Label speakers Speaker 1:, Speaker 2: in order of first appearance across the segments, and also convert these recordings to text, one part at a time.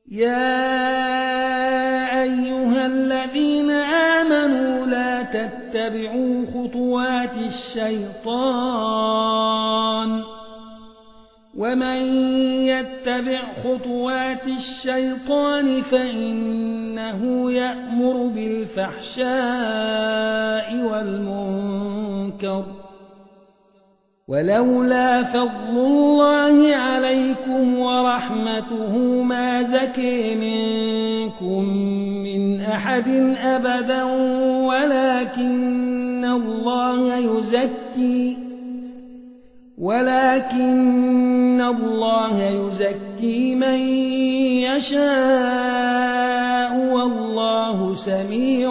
Speaker 1: يا أيها الذين آمنوا لا تتبعوا خطوات الشيطان ومن يتبع خطوات الشيطان فإنه يأمر بالفحشاء والمنكر ولولا فضل الله عليكم ورحمته ما زكي منكم من أحد أبدا ولكن الله يزكي من يشاء والله سميع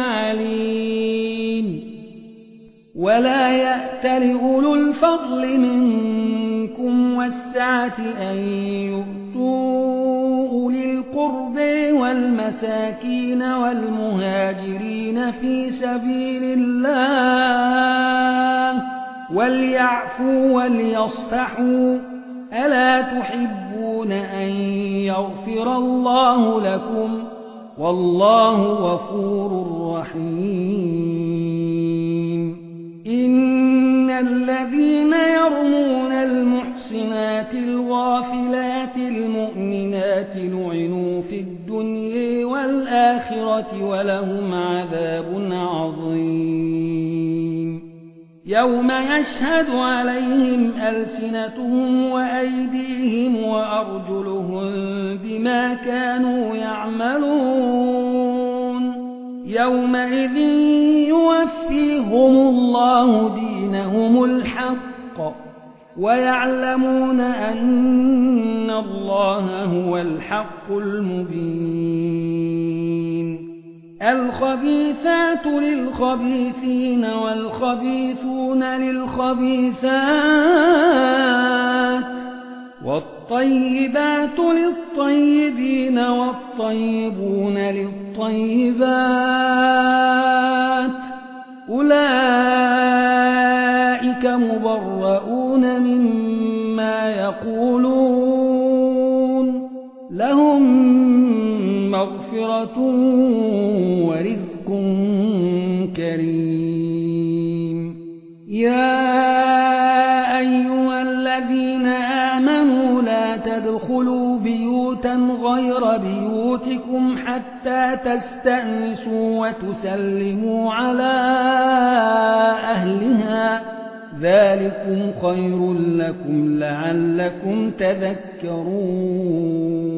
Speaker 1: عليم ولا يأتل أولو الفضل منكم والسعة أن يؤتوا أولي القرب والمساكين والمهاجرين في سبيل الله وليعفوا وليصفحوا ألا تحبون أن يغفر الله لكم والله غفور رحيم إن الذين يرمون المحصنات الغافلات المؤمنات لعنوا في الدنيا والآخرة ولهم عذاب عظيم يوم يشهد عليهم ألسنتهم وأيديهم وأرجلهم بما كانوا يعملون يومئذ يوفيهم الله دينهم الحق ويعلمون أن الله هو الحق المبين الخبيثات للخبيثين والخبيثون للخبيثات والطيبات للطيبين والطيبون للطيبات أولئك مبرؤون مما يقولون لهم مغفرة ورزق كريم يا أيها الذين آمنوا لا تدخلوا بيوتا غير بيوتكم حتى تستأنسوا وتسلموا على أهلها ذلكم خير لكم لعلكم تذكرون